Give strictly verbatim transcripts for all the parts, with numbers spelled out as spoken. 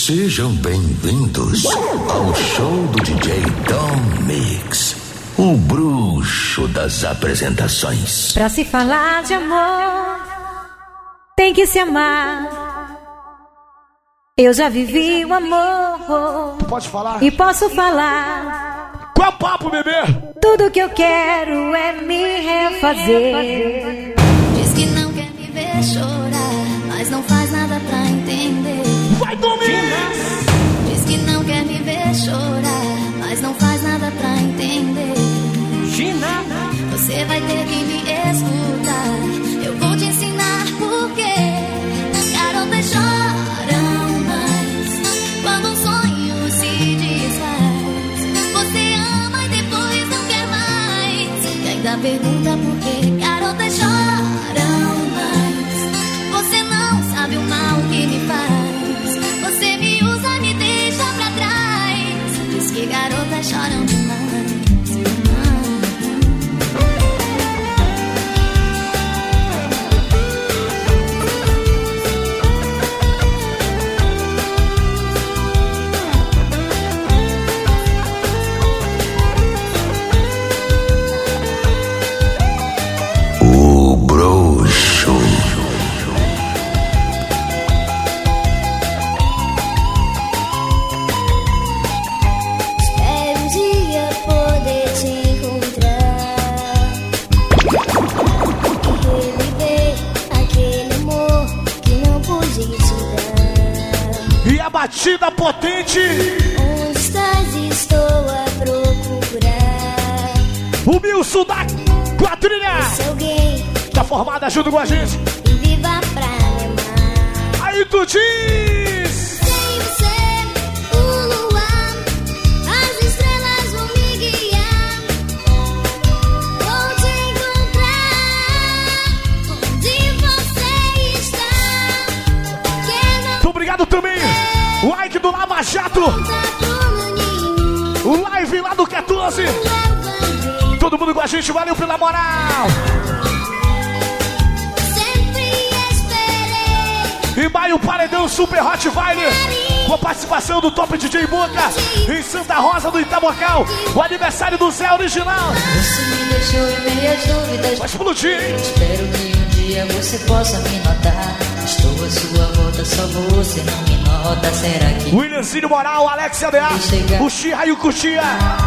Sejam bem-vindos ao show do D J Tom Mix, o bruxo das apresentações. Pra se falar de amor, tem que se amar. Eu já vivi o amor. Pode falar? E posso falar. Qual é o papo, bebê? Tudo que eu quero é me refazer. Diz que não quer me ver chorar, mas não faz nada pra entender. Vai dormir! Diz que não quer me ver chorar, mas não faz nada pra entender. Gina, você vai ter que me escutar. Eu vou te ensinar porque garotas choram mais quando um sonho se desfaz. Você ama e depois não quer mais. E ainda pergunta por que garotas choram mais. Você não sabe o mal que me faz. Você me usa, me deixa pra trás. Diz que garotas choram demais. O bruxo. Espero um dia poder te encontrar e reviver aquele amor que não pude te dar. E a batida potente. Onde estás? Estou a procurar. O Milson da Quadrilha. Se alguém Tá formada junto com a gente. e viva pra me amar. Aí tu diz. Sem você, o luar, as estrelas vão me guiar. Vou te encontrar onde você está. Quer não Muito obrigado também. Like do Lava Jato. voltar pro meu ninho. O live lá do quatorze. Levantei, Todo mundo com a gente. Valeu pela moral. sempre esperei. E maio Paredão Super Hot Vile. Com a participação do Top D J Boca. Em Santa Rosa do Itabocal. O aniversário do Zé Original. Você me deixou em meias dúvidas. Vai explodir, hein? Espero que um dia você possa me notar. Estou à sua volta, só você não me nota. Será que Williamzinho Moral, Alex A D A. O Xirra e o Cutia.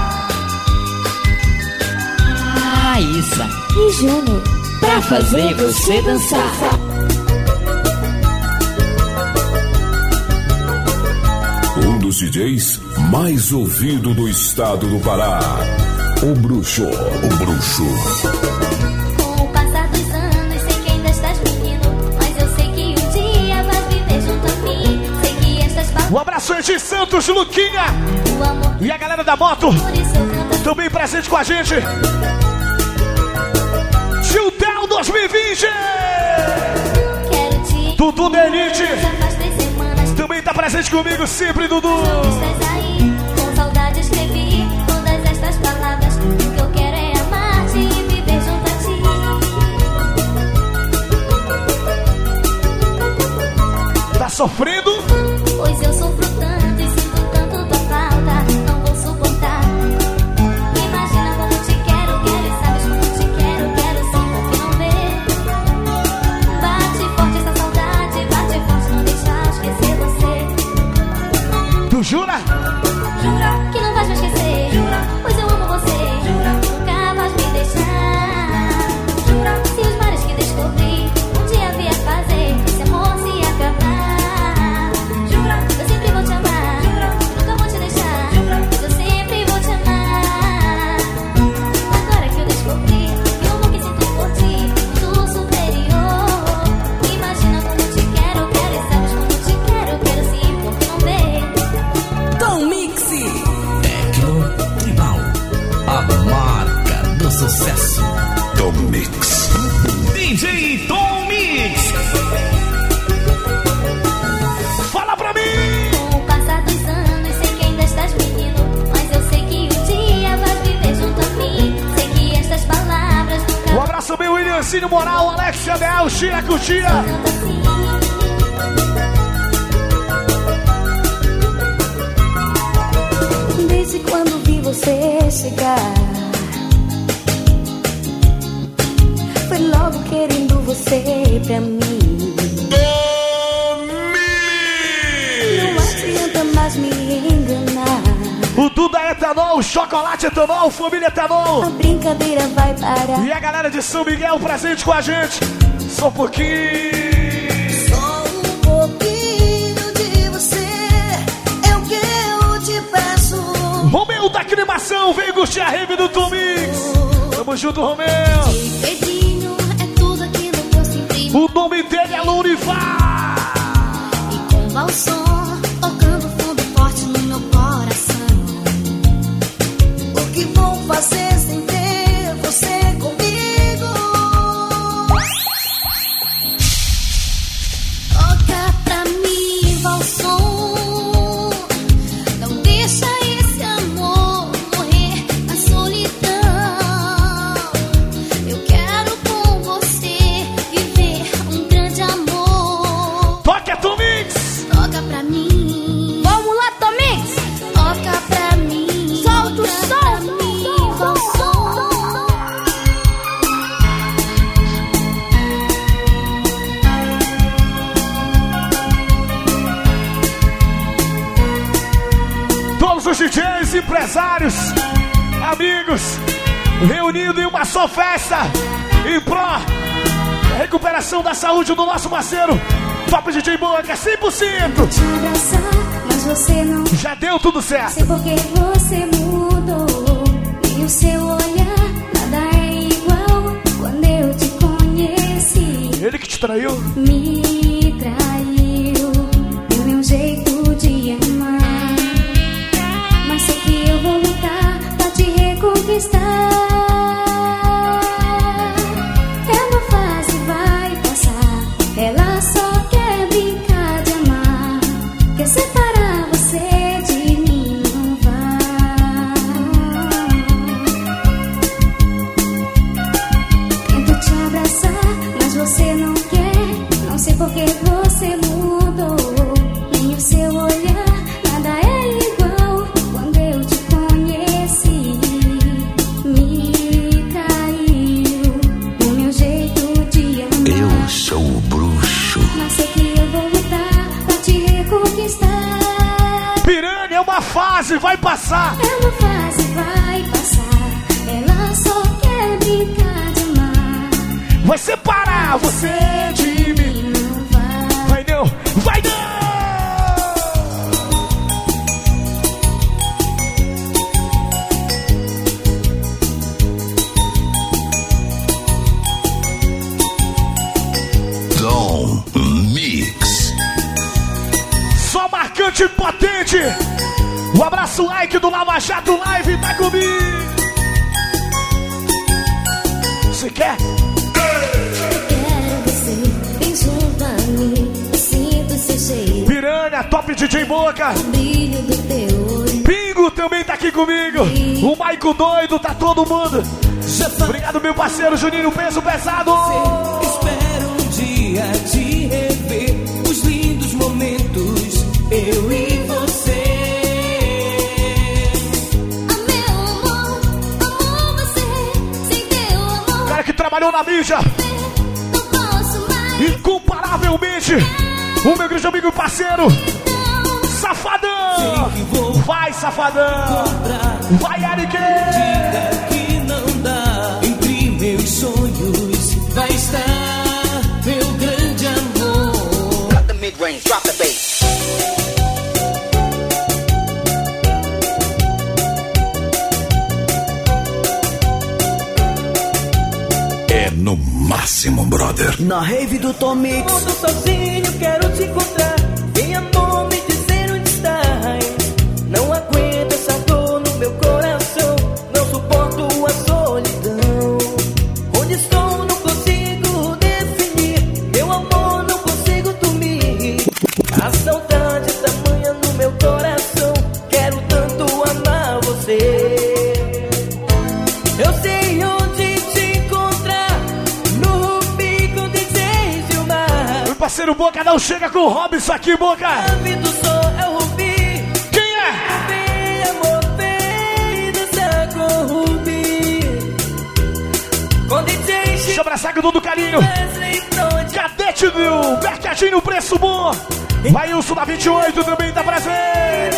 Raíssa, E Júnior, pra fazer você dançar. Um dos D Js mais ouvido do estado do Pará. O bruxo, o bruxo. Com o passar dos anos, sei que ainda estás menino, mas eu sei que um dia vais viver junto a mim. Sei que estas palavras, Um abraço aí de Santos, Luquinha. o amor, E a galera da moto. por isso eu canto. Também presente com a gente. Gildel dois mil e vinte. Quero te Dudu da Elite. já faz três semanas Também tá presente comigo sempre, Dudu. que estás aí. Com saudade escrevi todas estas palavras. O que eu quero é amar-te e viver junto a ti. Tá sofrendo? Pois eu sofro tanto e sinto tanto tua falta. Não vou suportar. Imagina como te quero, quero e sabes como te quero, quero sim, porque não vê. Bate forte essa saudade, bate forte, não deixar esquecer você. Tu jura? Jura que não vais me esquecer. Jura, pois eu amo você. Jura, nunca vais me deixar. Jura, se os mares que descobri um dia vier fazer esse amor se acabar. Jura, eu sempre vou te amar. Jura, nunca vou te deixar. Jura, mas eu sempre vou te amar. Agora que eu descobri que o amor que sinto por ti é muito superior. Imagina como te quero, quero e sabes como te quero, quero sim, porque não vê. Tom Mix, Tecno Tribal, a marca do sucesso. Tom Mix. D J Tom Mix. Fala pra mim. Com o passar dos anos, sei que ainda estás menino, mas eu sei que um dia vais viver junto a mim. Sei que estas palavras nunca Um abraço bem, Williamzinho Moral, Alex A D A, o Xira Cutia. canto assim. você chegar. Foi logo querendo você pra mim. Não adianta mais me enganar. O Duda Etanol, o Chocolate Etanol, Família Etanol. A brincadeira vai parar. E a galera de São Miguel presente com a gente. Só um pouquinho. Só um pouquinho de você é o que eu te peço. Romeu da Animação, vem curtir a rave do Tom Mix. Tamo junto, Romeu. Pedrinho é tudo aquilo que eu senti. O nome dele é Lourivar. E com o balsom tocando fundo forte no meu coração. O que vou fazer sem ter você comigo? Toca pra mim, balsom. Não deixa esse amor morrer na solidão. Eu quero com você viver um grande amor. Toca, Tom Mix. Toca pra mim. Vamos lá, Tom Mix. Toca pra mim. Solta o som. Todos os D Js, empresários, amigos, reunidos em uma só festa, em pró da recuperação da saúde do nosso parceiro Top D J Boca, cem por cento. Te abraçar, mas você não. Já deu tudo certo. Sei porque você mudou. E o seu olhar, nada é igual. Quando eu te conheci, Ele que te traiu? me traiu. O meu jeito de amar. Mas sei que eu vou lutar pra te reconquistar. É uma fase, vai passar. Ela só quer brincar de amar. Quer separar você de mim, não vai. Tento te abraçar, mas você não quer. Não sei porque você mudou. Nem o seu olhar, nada é igual. Quando eu te conheci, me traiu. O meu jeito de amar. Eu sou o bruxo. Mas sei que eu vou lutar pra te reconquistar. Piranha, é uma fase, vai passar. É uma fase, vai passar. Ela só quer brincar de amar. Vai separar você de mim. Não vai. Vai não, vai não. Tom Mix. Só marcante e potente. Um abraço, like do Lava Jato Live, tá comigo. Você quer? Quero você bem junto a mim. Eu sinto seu cheiro, Piranha, Top D J Boca. o brilho do teu olho. Pingo também tá aqui comigo. O Maico doido, tá todo mundo. Obrigado, meu parceiro Juninho, peso pesado. Espero um dia te rever. Os lindos momentos, eu e você. Ah, meu amor, amo você. Sem teu amor, Cara que trabalhou na mídia, não posso mais. incomparavelmente. O meu grande amigo e parceiro, Safadão. Vai, Safadão. Vai, Eric. Diga que não dá. Entre meus sonhos vai estar meu grande amor. Drop the mid-range, drop the bass. É no máximo, brother. Na rave do Tom Mix. Todo sozinho quero te encontrar. Vem amor me dizer onde estás. Não aguento essa dor no meu coração. Não suporto a solidão. Onde estou não consigo definir. Meu amor não consigo dormir. A saudade tamanha no meu coração. Quero tanto amar você. Eu sei onde te encontrar. No Rubi com D J Gilmar. Meu parceiro Boca não chega com o Robson aqui, Boca. A vida do sol é o Rubi. Quem é? Vem amor, vem dançar. com todo carinho. Cadete do Mercadinho Preço Bom. Vai Wilson da vinte e oito também tá presente.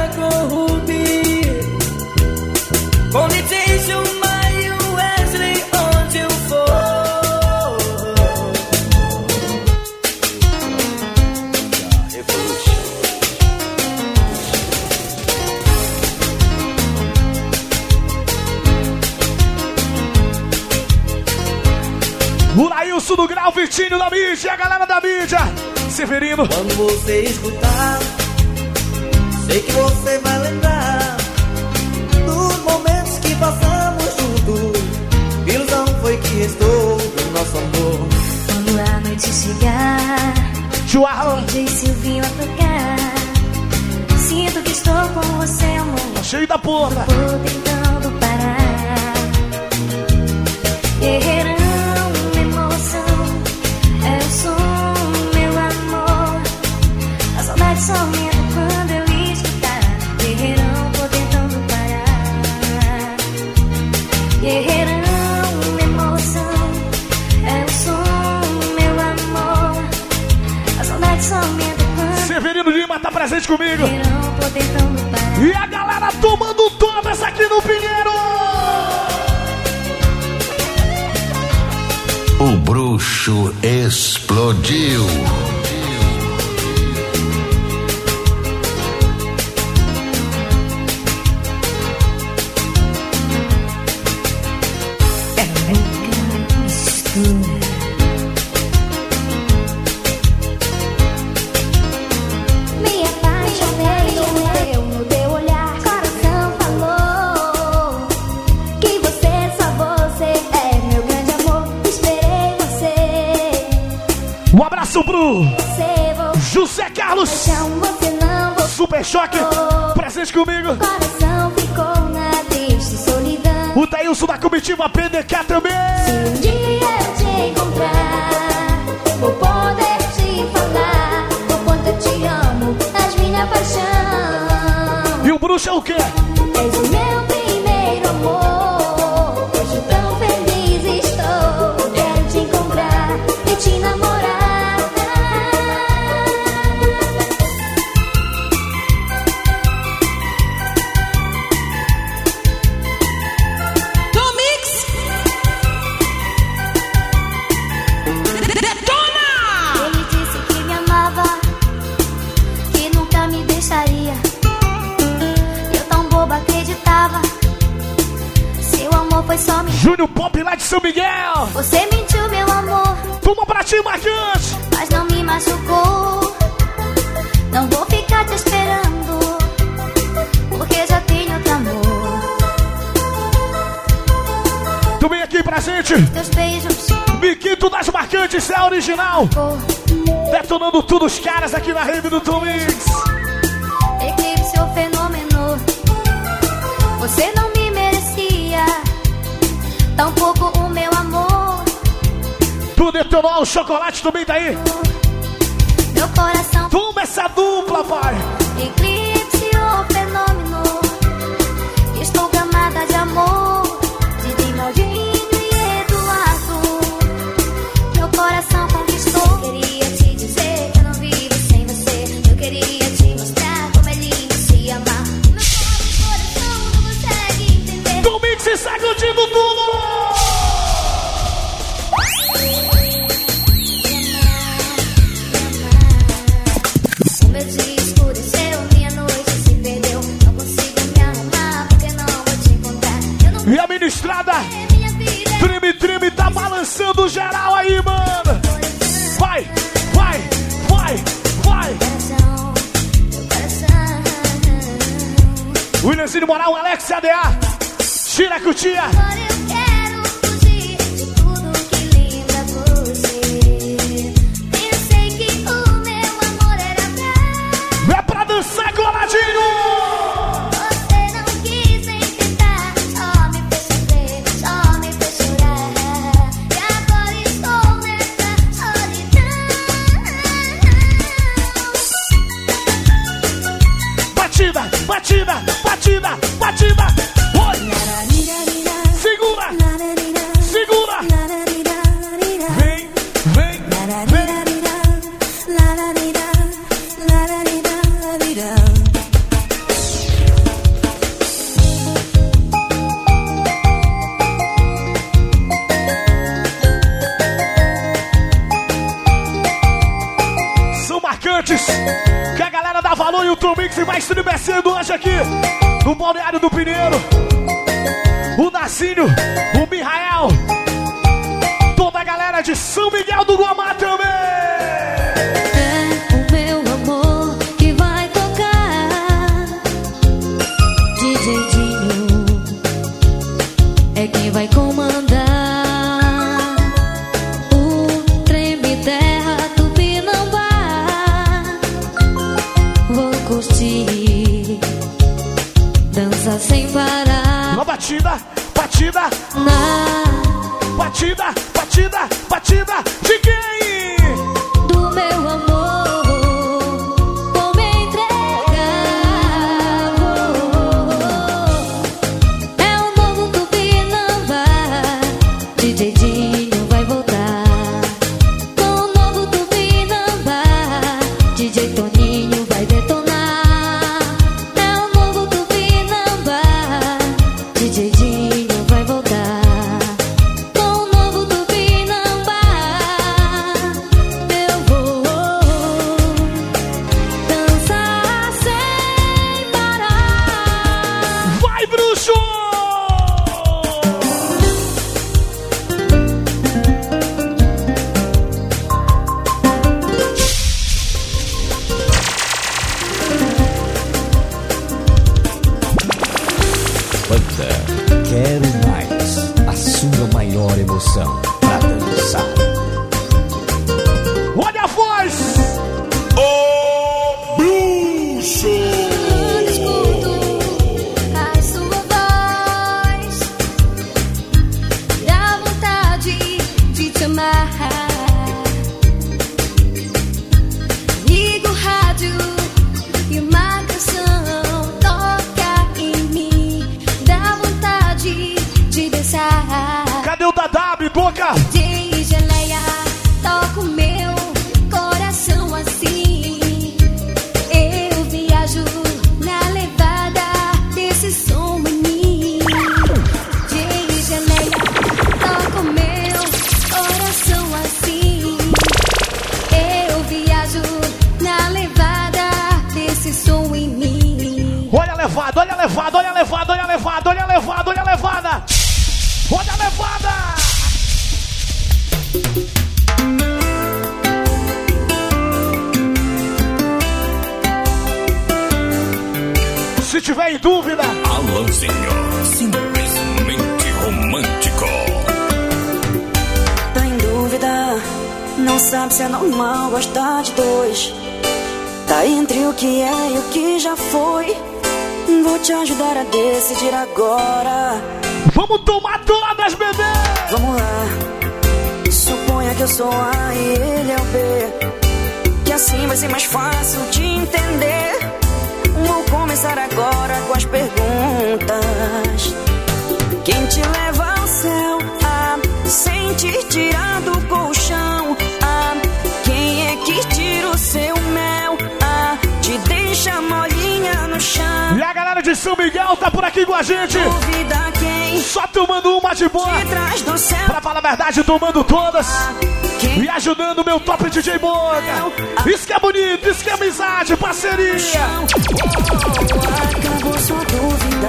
Com licença, o Maio Wesley, onde eu for. O Lailson do Grau, Vitinho da mídia, a galera da mídia. Severino. Quando você escutar, sei que você vai lembrar dos momentos que passamos juntos. Ilusão foi que restou do nosso amor. Quando a noite chegar, João. D J Silvinho a tocar, sinto que estou com você, amor. Cheio da porra. Vou tentando parar. Guerreirão, emoção, é o som, meu amor. A saudade só aumenta quando eu escutar. Guerreirão, vou tentando parar. Guerreirão, emoção, é o som, meu amor. A saudade só aumenta quando. Severino Lima tá presente comigo. Guerreirão, vou tentando parar. E a galera tomando todas aqui no Pinheiro. O bruxo explodiu. Me apaixonei no teu, no teu olhar. Coração falou que você, só você é meu grande amor. Esperei você. Um abraço pro Você vou José Carlos. paixão, você não vou. Super Choque, presente comigo. Coração ficou na triste solidão. O Thailson da comitiva P D K também. Se um dia eu te encontrar, vou poder te falar o quanto eu te amo, és minha paixão. E o bruxo é o quê? És o meu primeiro amor. Hoje tão feliz estou. Quero te encontrar e te namorar. Ele disse que me amava, que nunca me deixaria. Eu tão boba acreditava. Seu amor foi só mentira. Júnior Pop lá de São Miguel. Você mentiu, meu amor, Toma pra ti, Marcante. mas não me machucou. Não vou ficar te esperando, porque já tenho outro amor. Também aqui presente. Teus beijos, Miquito das Marcantes, é a original. cor, Detonando tudo os caras aqui na rede do Tom Mix. eclipse ou fenômeno. Você não me merecia, tampouco o meu amor. Tu detonou o chocolate também tá aí. Meu coração, Toma essa dupla, pai. eclipse ou fenômeno. Estou gamada de amor, de Dimaldinho e Eduardo. Meu coração conquistou. Eu queria te dizer que eu não vivo sem você. Eu queria te mostrar como é lindo se amar. Meu coração não consegue entender. Tom Mix se sacudindo tudo. O meu dia escureceu, minha noite se perdeu. Não consigo me arrumar porque não vou te encontrar. Eu não E a ministrada sei minha vida. Treme, treme, tá balançando geral aí, mano. Vai, vai, vai, vai. Coração, meu coração. Williamzinho Moral, Alex A D A. Tira a cutia. Agora eu quero fugir de tudo que lembra você. Pensei que o meu amor era pra. É pra dançar coladinho. Você não quis enfrentar, só me fez sofrer, só me fez chorar. E agora estou nessa solidão. Batida, batida, batida, batida. Oi. Segura, segura. Mix vai estremecendo hoje aqui no Balneário do Pinheiro. O Narcínio, o Mihael, toda a galera de São Miguel do Guamá também. É o meu amor que vai tocar. D J Dinho é quem vai comandar. O treme terra Tupinambá. Vou curtir, dança sem parar. Na batida, batida, Na batida, batida, batida de quem? do meu amor, vou me entregar. É o novo Tupinambá. D J Dinho vai voltar com o novo Tupinambá. D J Toninho vai detonar. É o novo Tupinambá. D J Dinho vai voltar com o novo Tupinambá. Eu vou dançar sem parar. Vai, bruxo! Banda Quero Mais, a sua maior emoção pra dançar. Olha a voz! Quando escuto a sua voz, dá vontade de te amar. Ligo o rádio e uma canção toca em mim. Dá vontade de dançar. Cadê o Dadab, boca? De geleia, toca o meu coração assim. Eu viajo na levada desse som em mim. De geleia, toca o meu coração assim. Eu viajo na levada desse som em mim. Olha a levada, olha a levada, olha a levada, olha a levada, olha a levada, olha a levada! Olha a levada! Se tiver em dúvida, Alanzinho, simplesmente romântico. Tá em dúvida, não sabe se é normal gostar de dois. Tá entre o que é e o que já foi. Vou te ajudar a decidir agora. vamos tomar todas, bebê! Vamos lá. Suponha que eu sou A e ele é o B, que assim vai ser mais fácil de entender. Vou começar agora com as perguntas. Quem te leva ao céu? Ah, sem te tirar do colchão. Ah, quem é que tira o seu mel? Ah, te deixa molinha no chão. E a galera de São Miguel tá por aqui com a gente. Duvida quem Só tomando uma de boa. te traz do céu. Pra falar a verdade, tomando todas. Quem E ajudando o meu top D J Boga. Isso que é bonito, isso que é amizade, parceria. chão. Oh, acabou sua dúvida.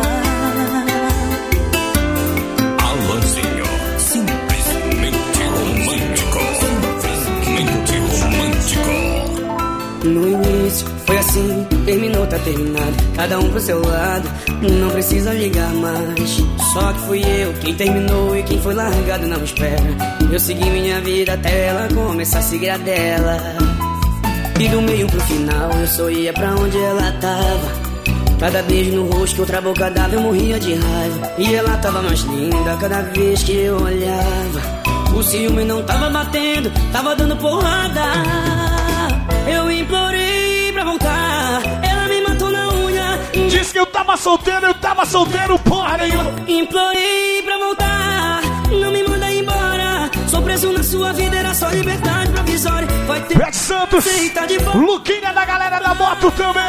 Alanzinho, simplesmente romântico. Simplesmente romântico. No início foi assim, terminou, tá terminado. Cada um pro seu lado, não precisa ligar mais. Só que fui eu quem terminou e quem foi largado não espera. Eu segui minha vida até ela começar a seguir a dela. E do meio pro final eu só ia pra onde ela tava. Cada beijo no rosto, outra boca dava, eu morria de raiva. E ela tava mais linda cada vez que eu olhava. O ciúme não tava batendo, tava dando porrada. Eu implorei pra voltar, ela me matou na unha. Diz que eu tava solteiro, eu tava solteiro, porra nenhuma. Implorei pra voltar, não me manda embora. Sou preso na sua vida, era só liberdade provisória. Vai ter Ed Santos, aceita de volta. Luquinha da galera da moto também.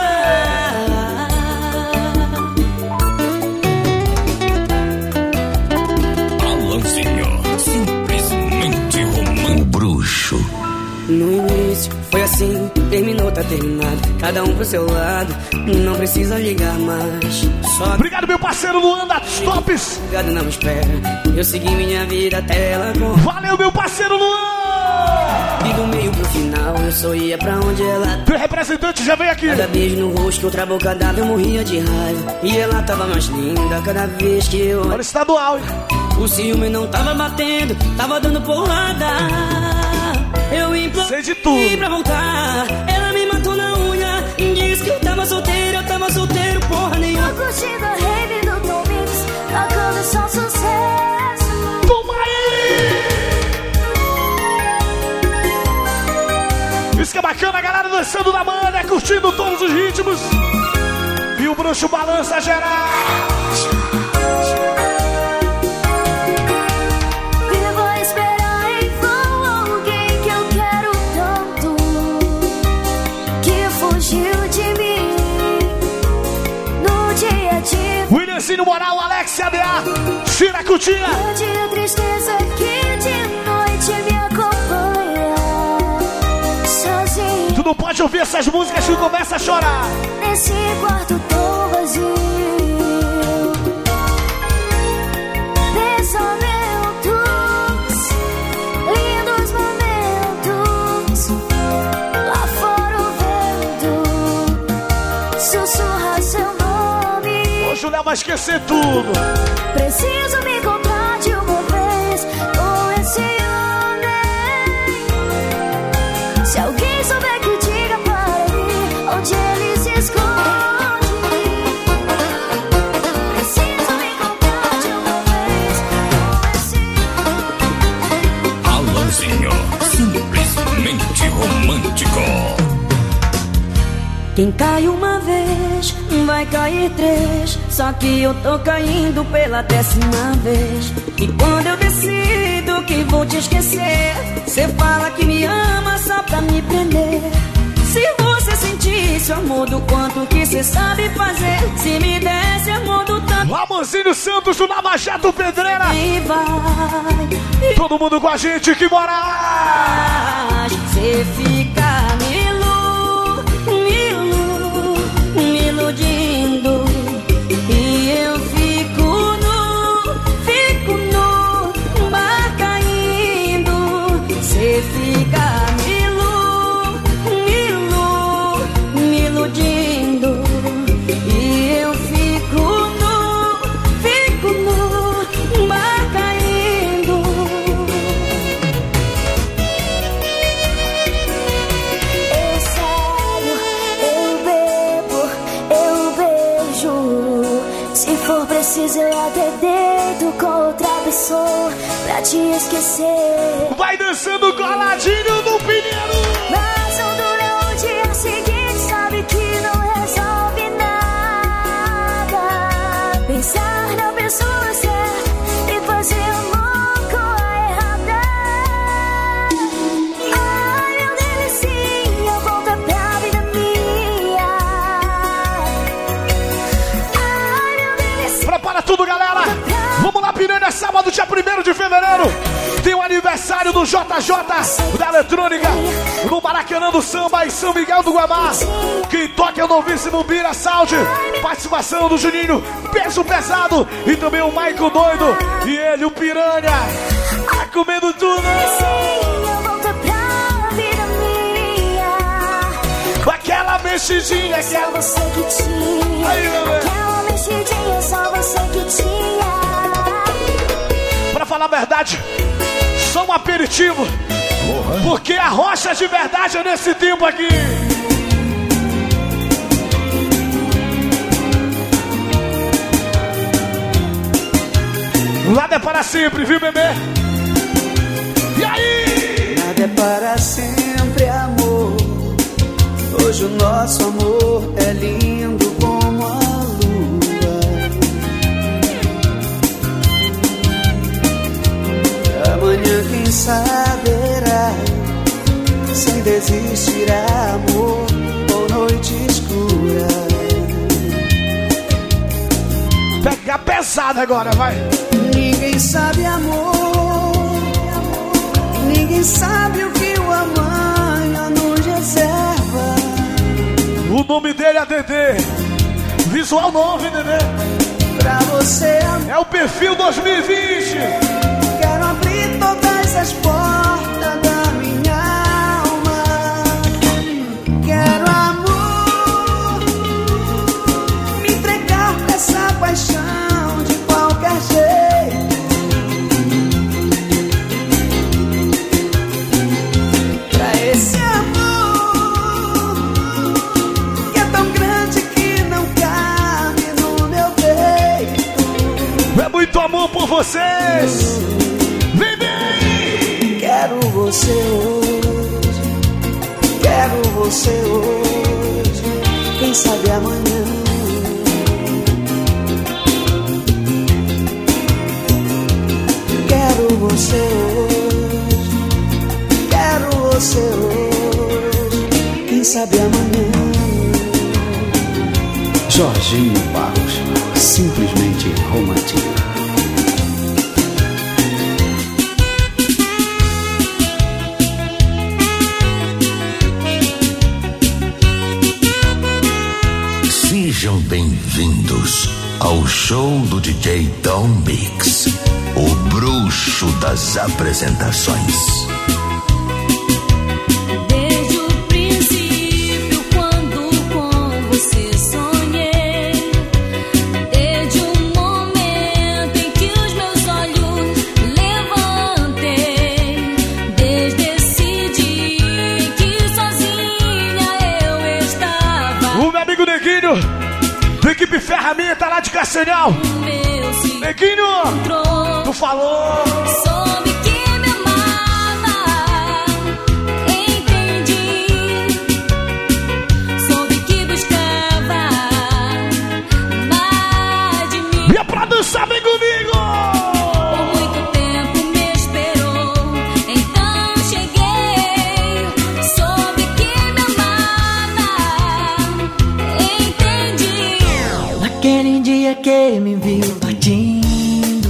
Alanzinho, simplesmente romântico. O bruxo. No início foi assim, terminou, tá terminado, cada um pro seu lado, não precisa ligar mais. Só obrigado, meu parceiro Luan da Tops. Obrigado, não espera, eu segui minha vida até ela com... Valeu, meu parceiro Luan. E do meio pro final, eu só ia pra onde ela... Teu representante já veio aqui. Cada beijo no rosto, outra boca dada, eu morria de raiva. E ela tava mais linda cada vez que eu... Olha o estadual, hein? O ciúme não tava batendo, tava dando porrada. Eu implorei de tudo pra voltar, ela me matou na unha. Disse que eu tava solteiro, eu tava solteiro, porra nenhuma. Tô curtindo a rave do Tom Mix, tocando só sucesso. Toma aí! Isso que é bacana, a galera dançando na banda, curtindo todos os ritmos. E o bruxo balança geral. Williamzinho Moral, Alex A D A, Tira a Cutinha. No dia tristeza que de noite me acompanha, sozinho. Tu não pode ouvir essas músicas que começa a chorar. Nesse quarto tão vazio, pensamentos, lindos momentos. Lá fora o vento sussurra seu nome. Hoje o Léo vai esquecer tudo. Preciso me encontrar de uma vez com esse homem. Se alguém souber que diga para mim onde ele se esconde. Preciso me encontrar de uma vez com esse homem. Alanzinho, simplesmente romântico. Quem cai uma vez, vai cair três. Só que eu tô caindo pela décima vez. E quando eu decido que vou te esquecer, cê fala que me ama só pra me prender. Se você sentisse o amor do quanto que cê sabe fazer, se me desse amor do tanto... Ramonzinho Santos do Lava Jato Pedreira. E vai, e todo mundo com a gente que mora lá. cê fica me iludindo e eu fico no, fico no mar caindo. Cê fica me ilu, me ilu, me iludindo e eu fico no, fico no mar caindo. Eu saio, eu bebo, eu beijo. Se for preciso eu até deito com outra pessoa pra te esquecer. Vai dançando coladinho no Pinheiro. Mas não dura o dia seguinte, sabe que não resolve nada. Pensar na pessoa certa e fazer amor com a errada. Ai, meu delicinha, volta pra vida minha. Ai, meu delicinha. Prepara tudo, galera. Vamos lá, Piranha, sábado, dia primeiro de fevereiro. Tem o aniversário do J J da Eletrônica no Maracanã do Samba em São Miguel do Guamá. Quem toca é o novíssimo Bira Sound. Participação do Juninho Peso Pesado e também o Maico Doido. E ele, o Piranha, tá comendo tudo. Delicinha, volta pra vida minha. Aquela mexidinha, Só aquela... você que tinha. Aí, meu bem. Aquela mexidinha, só você que tinha. Pra falar a verdade, só um aperitivo. Porque a rocha de verdade é nesse tempo aqui. Nada é para sempre, viu, bebê? E aí? Nada é para sempre, amor. Hoje o nosso amor é lindo como a lua. Amanhã quem saberá se ainda existirá amor ou noite escura. Pega pesado agora, vai. Ninguém sabe amor, ninguém sabe o que o amanhã nos reserva. O nome dele é Dedê. Visual novo, Dedê. Pra você é o perfil dois mil e vinte. Quero abrir todas as portas da minha alma. Quero amor, me entregar pra essa paixão de qualquer jeito. Pra esse amor que é tão grande que não cabe no meu peito. É muito amor por vocês. Vem bem. Quero você hoje, quero você hoje, quem sabe amanhã. Quero você hoje, quero você hoje, quem sabe amanhã. Jorginho Barros, simplesmente romântico. Sejam bem-vindos ao show do D J Tom Mix, o bruxo das apresentações. Desde o princípio, quando com você sonhei, desde o momento em que os meus olhos levantei, desde esse dia em que sozinha eu estava. O meu amigo Neguinho, da equipe Ferramenta lá de Castanhal. Neguinho, tu falou. Soube que me amava, entendi. Soube que buscava mais de mim. E é pra dançar, vem comigo. Por muito tempo me esperou, então cheguei. Soube que me amava, entendi. Naquele dia que me viu partindo,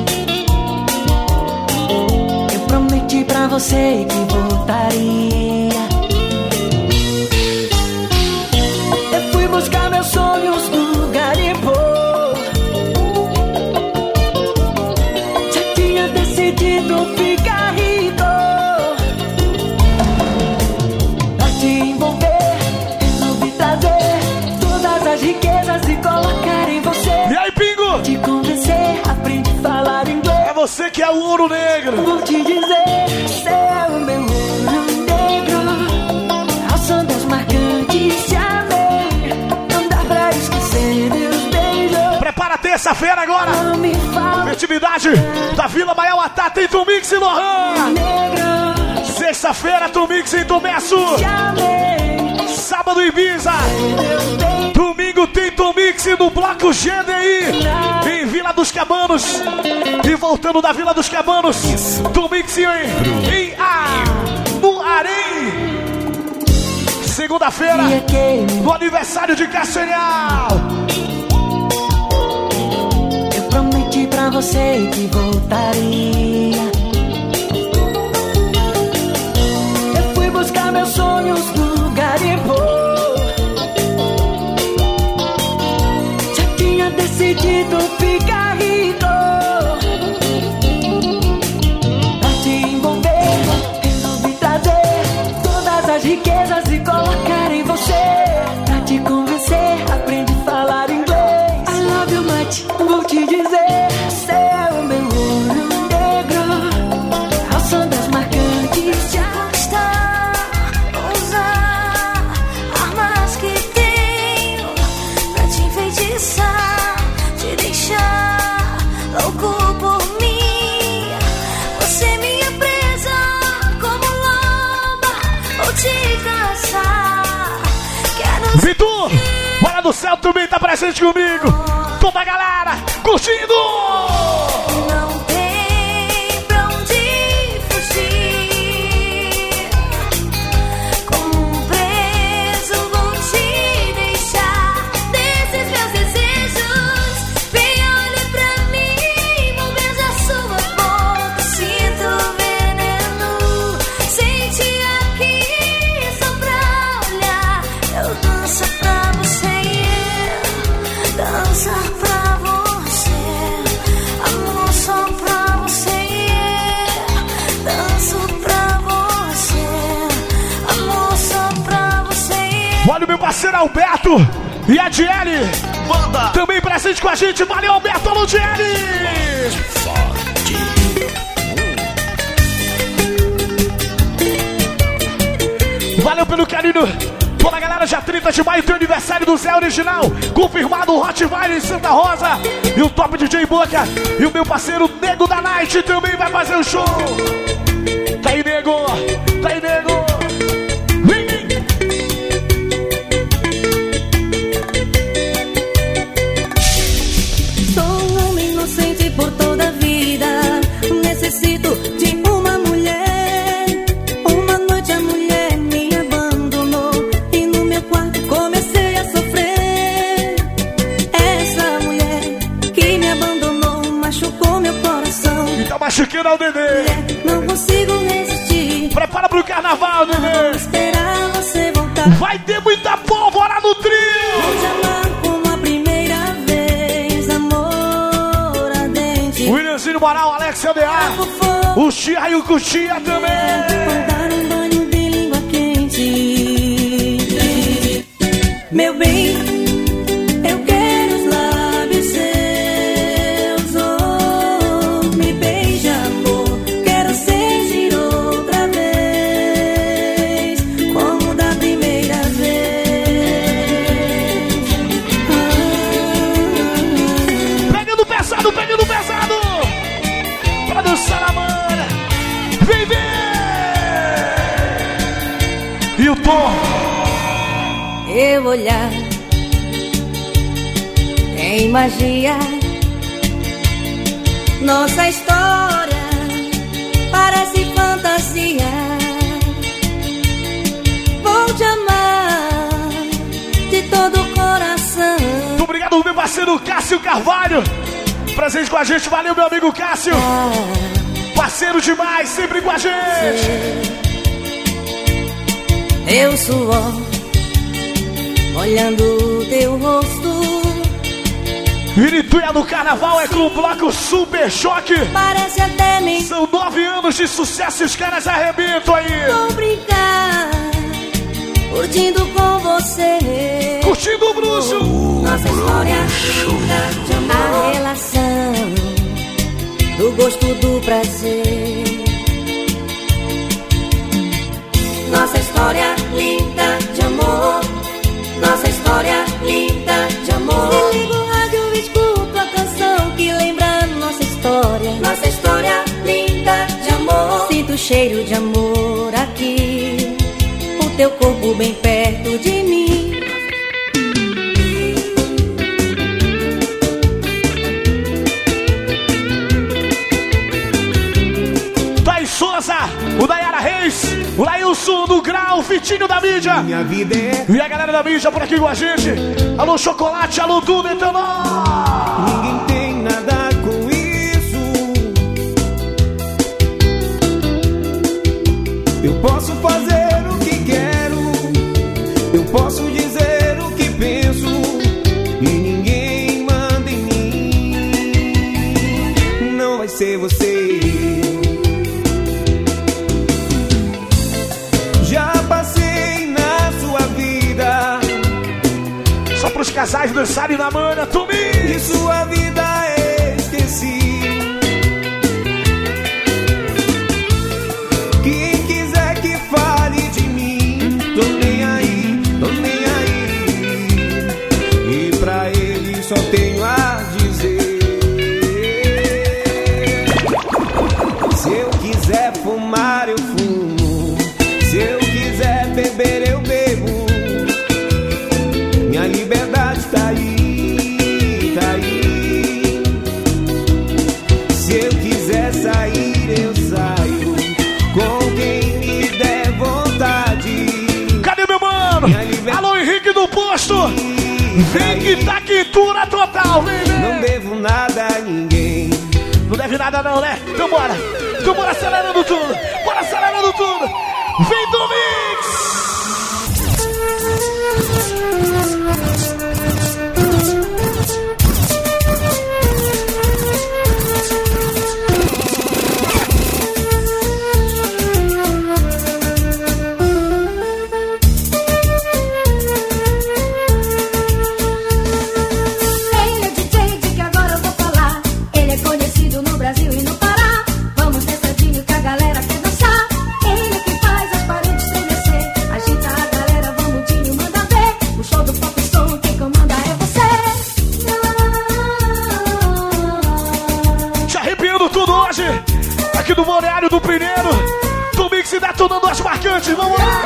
eu prometi pra você que voltaria. Eu fui buscar meus sonhos no garimpo, já tinha decidido ficar rico. Pra te envolver, resolvi trazer todas as riquezas e colocar em você. E aí, Pingo? Te convencer, aprende a falar inglês. É você que é o ouro negro. Vou te dizer, você é o meu ouro negro. Ao som das marcantes te amei. Não dá pra esquecer meus beijos. Prepara terça-feira agora. Não me fala Festividade da Vila Maiauatá, tem Tom Mix e Lohan. negro. Sexta-feira, Tom Mix em Tomé Sul. Te amei, Sábado, Ibiza. meus beijos. Domingo tem Tom Mix no Bloco G D I, em Vila dos Cabanos. E voltando da Vila dos Cabanos, Tom Mix em, em A, no Arém. Segunda-feira, no aniversário de Castanhal. Eu prometi pra você que voltaria. Eu fui buscar meus sonhos no garimpo, já tinha decidido ficar rico. Pra te envolver, resolvi trazer todas as riquezas e colocar em você. Pra te convencer, aprende a falar inglês. I love you much, vou te dizer, você é o meu ouro negro. Ao som das marcantes te Conquistar, usar armas que tenho pra te enfeitiçar, te deixar louco por mim. Você é minha presa, como loba, vou te caçar. Quero Vitor, Bora do Céu também tá presente comigo. Toda a galera curtindo. Não tem pra onde fugir. Como um preso vou te deixar desses meus desejos. Vem, olhe pra mim, vou beijar sua boca. Sinto veneno, sente aqui só pra olhar. Eu danço parceiro Alberto e a Diele. Manda. Também presente com a gente. Valeu, Alberto, alô, Diele. Valeu pelo carinho. Toda a galera, dia trinta de maio tem o aniversário do Zé Original. Confirmado o Rottweiler em Santa Rosa. E o Top D J Boca. E o meu parceiro Nego da Night também vai fazer o show. Tá aí, Nego. Tá aí, Nego. Vem, vem. Sou um homem inocente por toda a vida. Necessito de uma mulher. Uma noite a mulher me abandonou e no meu quarto comecei a sofrer. Essa mulher que me abandonou machucou meu coração. E tá machucando ao Dedê. Não consigo resistir. Prepara pro carnaval, Vou Dedê. esperar você voltar. Vai ter muita pólvora no trio. Vou te amar como a primeira vez, amor ardente. Williamzinho Moral, Alex L D A. O Chia e o Cuxia também. Vou dar um banho de língua quente. Meu bem, eu quero os lábios seus. Oh, me beija, amor. Quero sentir outra vez, como da primeira vez. Ah, Pegando pesado, pegando pesado. Pra dançar na mana. Vem, vem. E o Tom. Teu olhar tem magia. Nossa história parece fantasia. Vou te amar de todo o coração. Muito obrigado, meu parceiro Cássio Carvalho. Presente com a gente, valeu, meu amigo Cássio. Parceiro demais, sempre com a gente. Teu suor olhando o teu rosto. Irituia do Carnaval é com o bloco Super Choque. Parece até me São nove anos de sucesso e os caras arrebentam aí. vou brincar, curtindo com você. Curtindo o bruxo. Nossa história linda de amor. A relação do gosto do prazer. Nossa história linda de amor. Nossa história linda de amor. Se ligo o rádio e escuto a canção que lembra nossa história. Nossa história linda de amor. Sinto o cheiro de amor aqui. O teu corpo bem perto de mim. Thaís Souza, o Dayara Reis, o Lailson do Grau, o Fitinho da mídia. Minha vida é. E a galera da mídia por aqui com a gente. Alô, Chocolate, alô, tudo, então Ninguém tem nada com isso. Eu posso fazer o que quero. Eu posso dizer o que penso. E ninguém manda em mim. Não vai ser você. Já passei na sua vida. Só pros casais dançarem na mana, Tumi. De sua vida esqueci. Quem quiser que fale de mim, tô nem aí, tô nem aí. E pra ele só tenho a dizer. Se eu quiser fumar, eu fumo. Se eu quiser beber, eu bebo. Minha liberdade tá aí, tá aí. Se eu quiser sair, eu saio com quem me der vontade. Cadê meu mano? Alô, Henrique do Posto. Vem que tá quintura total, vem, vem. Não devo nada a ninguém. Não deve nada não, né? Então bora. Então bora acelerando tudo. Bora acelerando tudo. Vem do Mix. hoje, aqui do Boreário do Primeiro, do Mix detonando as marcantes, vamos lá!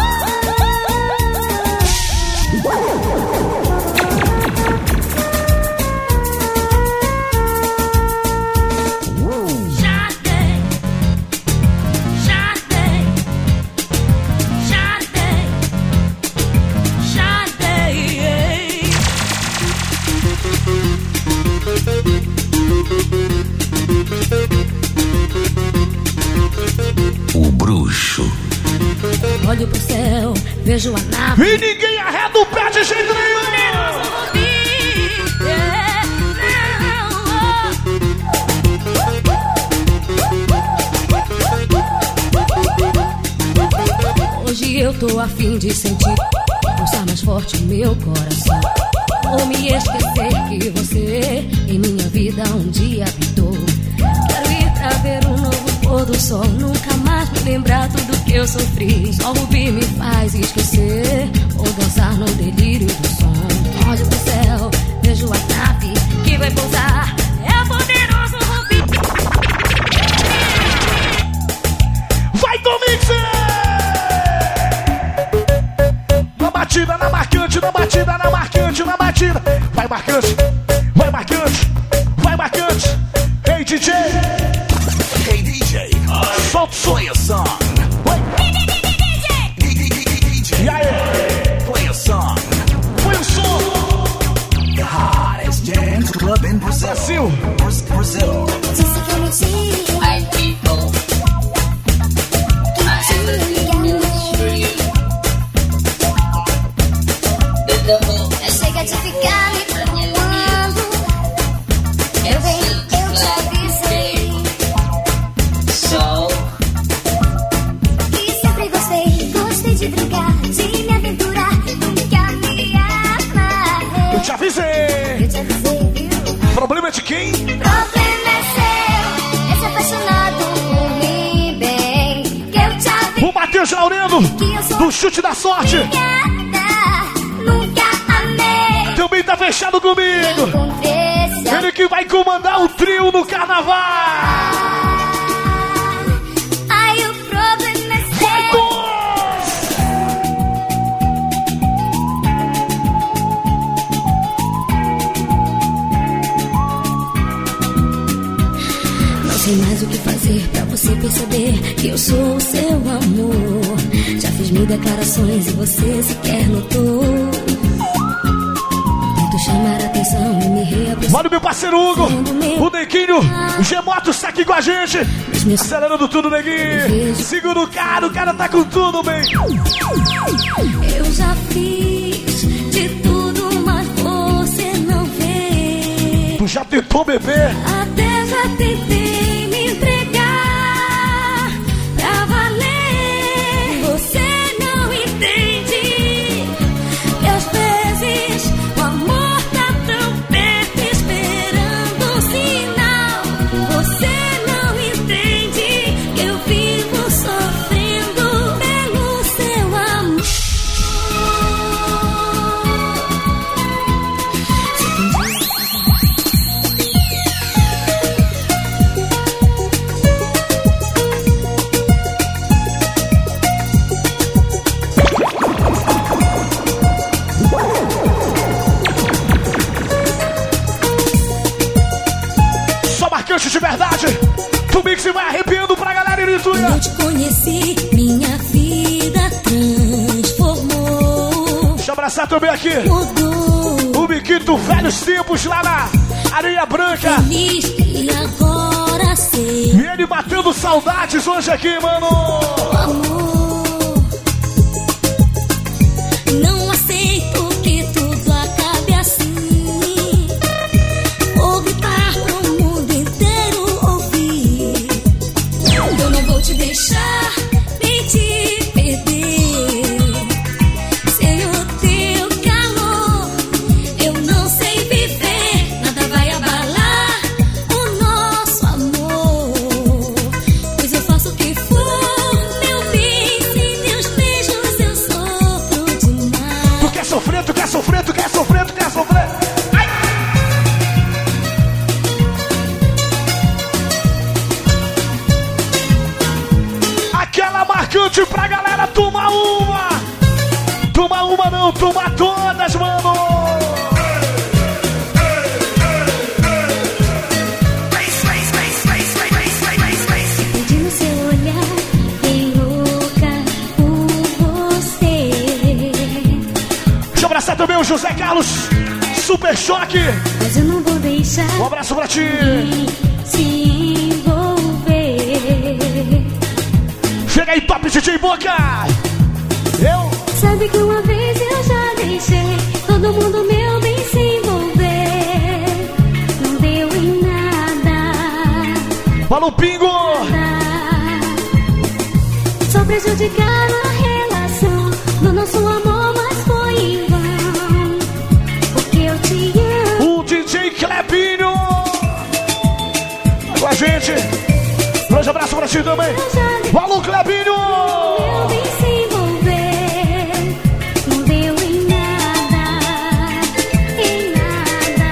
O bruxo. Olho pro céu, vejo a nave. E ninguém arreda o pé de jeito nenhum. Hoje eu tô a fim de sentir, pulsar mais forte o meu coração. Ou me esquecer que você em minha vida um dia habitou. Quero ir pra ver um novo pôr do sol, nunca mais me lembrar tudo que eu sofri. Só ouvir me faz esquecer, ou dançar no delírio do som. Olho pro céu, vejo a nave que vai pousar. É o poderoso Rubi. Vai, Domix! Na batida, na marcante, na batida, na marcante, na batida. Vai, marcante, vai, marcante, vai, marcante. Ei, D J! Hey D J, solta o som. play a song. Vai. D J, E aí? play a song. Põe o som. The hottest dance club in Brazil. Brasil. Brazil. Hi people, I have a good news for you. The double Chega de ficar me preocupando. Eu venho, eu te avisei. so E sempre gostei, gostei de brincar, de me aventurar. Nunca me amarrei. Eu te avisei. Eu te avisei, viu? Problema é de quem? Problema é seu, é se apaixonado por mim, bem. Que eu te avisei. O Matheus Laureno, do Chute da Sorte. Nunca amei. Também tá fechado comigo. Confessa. Ele que vai comandar o trio no carnaval. Ai, o problema é Vai, seu. Dois! Não sei mais o que fazer pra você perceber que eu sou o seu amor. Já fiz mil declarações e você sequer notou. Tento chamar a atenção e me reaproximar. Olha o meu parceiro Hugo, o Neguinho, o G-Moto está aqui com a gente. Acelerando tudo, Neguinho. Segura o cara, o cara tá com tudo, bem. Eu já fiz de tudo, mas você não vê. Tu já tentou beber? Até já tentei me entregar pra valer. Você não entende que às vezes o amor tá tão perto esperando um sinal. Você não entende que eu vivo sofrendo pelo seu amor. Só marcante de verdade. O Mix vai arrepiando pra galera em Quando Ituia. eu te conheci, minha vida transformou. Deixa eu abraçar também aqui Mudou. o Miquito, velhos tempos lá na Areia Branca. Feliz e agora sei. E ele batendo saudades hoje aqui, mano. Amor, não aceito que tudo acabe assim. Vou gritar pro mundo inteiro ouvir. Eu não vou te deixar nem te perder. Sem o teu calor, eu não sei viver. Nada vai abalar o nosso amor. Pois eu faço o que for, meu bem. Sem teus beijos eu sofro demais. Tu quer sofrer? toma uma! Toma uma não, toma todas, mano! Perdi no seu olhar, fiquei louca por você. Deixa eu abraçar também o José Carlos, Super Choque. Mas eu não vou deixar Um abraço pra ti. se envolver. Chega aí, top D J Boca. Eu? Sabe que uma vez eu já deixei todo mundo meu bem se envolver. Não deu em nada. Fala o Pingo. Só prejudicaram a relação do nosso amor, mas foi em vão. Porque eu te amo. O D J Clebinho com a gente. Um grande abraço pra ti também. Fala o Clebinho. Meu bem se envolver. Não deu em nada. Em nada.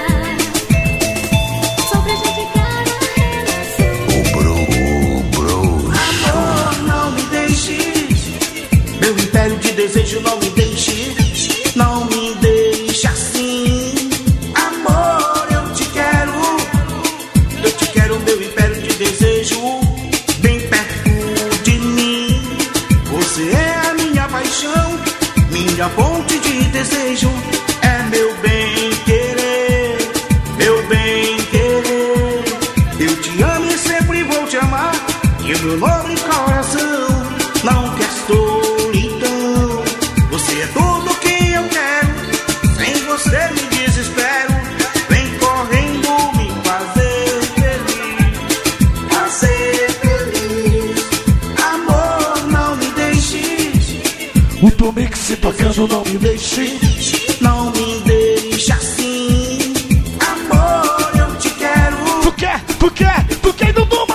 Só prejudicaram a relação. O Bru, o Bruxo. Amor, não me deixe. Meu império de desejo, não me deixe. Não me deixe assim. Amor, eu te quero. Eu te quero, meu império de desejo. Bem perto de mim. Você é a minha paixão. Minha fonte de desejo. É meu bem querer. Meu bem querer. Eu te amo e sempre vou te amar. E o meu nobre coração não quer solidão. Você é tudo que eu quero. Sem você me desespero. Vem correndo me fazer feliz. Fazer feliz. Amor, não me deixes. O Tomix se tocando, não me deixe. Não me deixe assim. Amor, eu te quero. Tu quer, tu quer, tu quer e não toma.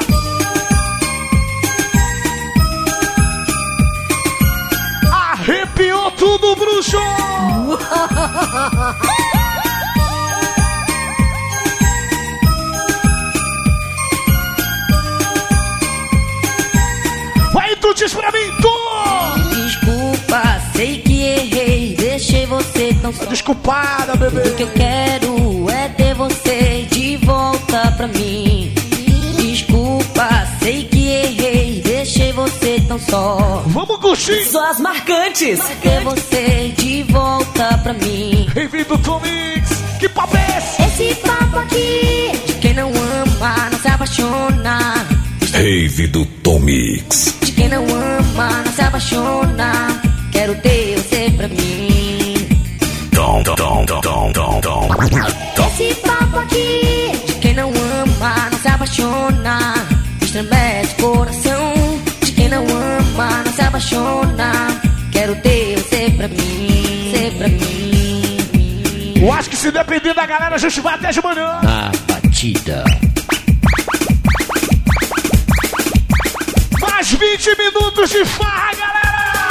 Arrepiou tudo, bruxo. Vai, tu diz pra mim, tu. Desculpa, sei que errei, deixei você tão só. Desculpada, bebê. O que eu quero é ter você de volta pra mim. Desculpa, sei que errei, deixei você tão só. Vamos curtir. Só as marcantes. Ter você de volta pra mim. Bem-vindo, Tomix. Que papo é esse? Esse papo aqui de quem não ama, não se apaixona. Rave do Tomix. De quem não ama, não se apaixona. Quero ter você pra mim. Tom, tom, tom, tom, tom, tom. Esse papo aqui de quem não ama, não se apaixona. Estremece o coração. De quem não ama, não se apaixona. Quero ter você pra mim, você pra mim. Eu acho que se depender da galera, a gente vai até de manhã. Na batida. Mais vinte minutos de farra, galera!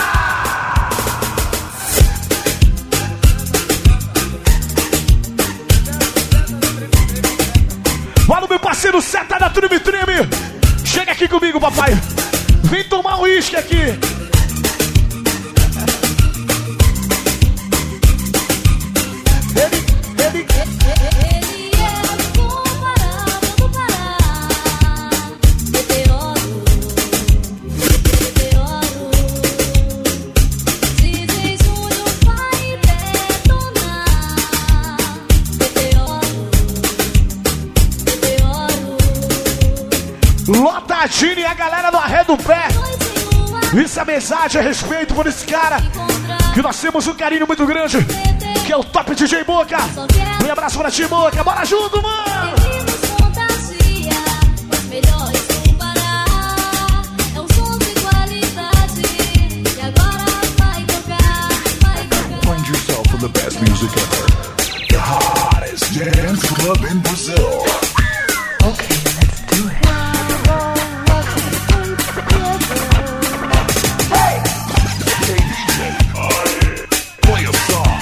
Fala, meu parceiro Seta da Trime Trime. Chega aqui comigo, papai. Vem tomar um uísque aqui. Ele, ele... Ele é do Pará, do Pará. Meteoro, meteoro. D J Júnior vai detonar. Meteoro, meteoro. Lotadinho e a galera do Arredo do Pé. Isso é mensagem a respeito por esse cara. Que nós temos um carinho muito grande. Que é o Top D J Boca. Um abraço pra ti, Boca. Bora junto, mano. Melhores do Pará. É um som de qualidade. E agora vai tocar, vai tocar. Find yourself in the best music ever. The hottest dance club in Brazil. Okay, let's do it. Play a song.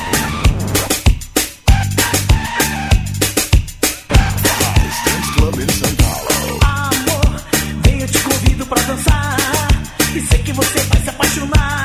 The hottest dance club in São Paulo. Amor, venho te convido pra dançar. E sei que você vai se apaixonar.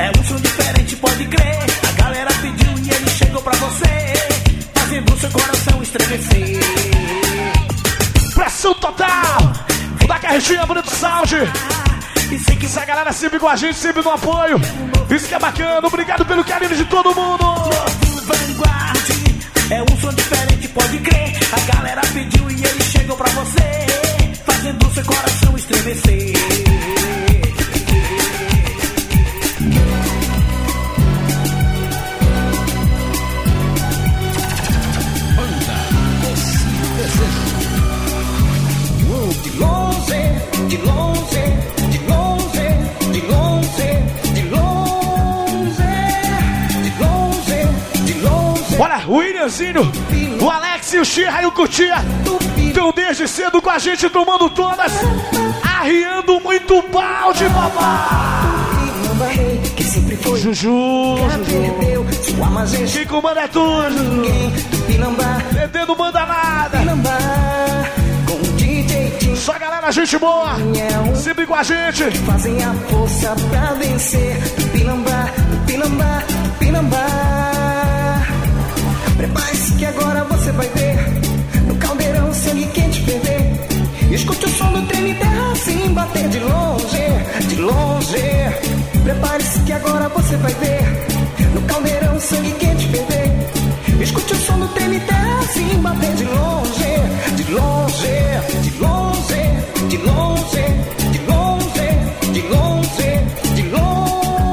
É um som diferente, pode crer. A galera pediu e ele chegou pra você, fazendo seu coração estremecer. Pressão total! Da Carretinha Bonito Sound. E se quiser, a galera sempre com a gente, sempre no apoio. Isso que é bacana, obrigado pelo carinho de todo mundo. Vanguard, é um som diferente, pode crer. A galera pediu e ele chegou pra você, fazendo seu coração estremecer. De longe, de longe, de longe, de longe, de longe, de longe, de longe. Olha, o Williamzinho, o Alex e o Xirra e o Cutia estão desde cedo com a gente, tomando todas, arriando muito balde, papai. Que sempre foi Juju, perdeu sua majestade. quem comanda é tudo. Ninguém, Tupinambá, Dedê não manda nada. Tupinambá, com o D J Tim. Só galera, gente boa, sempre com a gente. Fazem a força pra vencer. Tupinambá, Tupinambá, Tupinambá. Prepare-se que agora você vai ver no caldeirão sangue quente ferver. Escute o som do trem terra assim bater de longe, de longe. Prepare-se que agora você vai ver no caldeirão sangue quente ferver. Escute o som do trem terra assim bater de longe, de longe, de longe, de longe, de longe, de longe, de longe.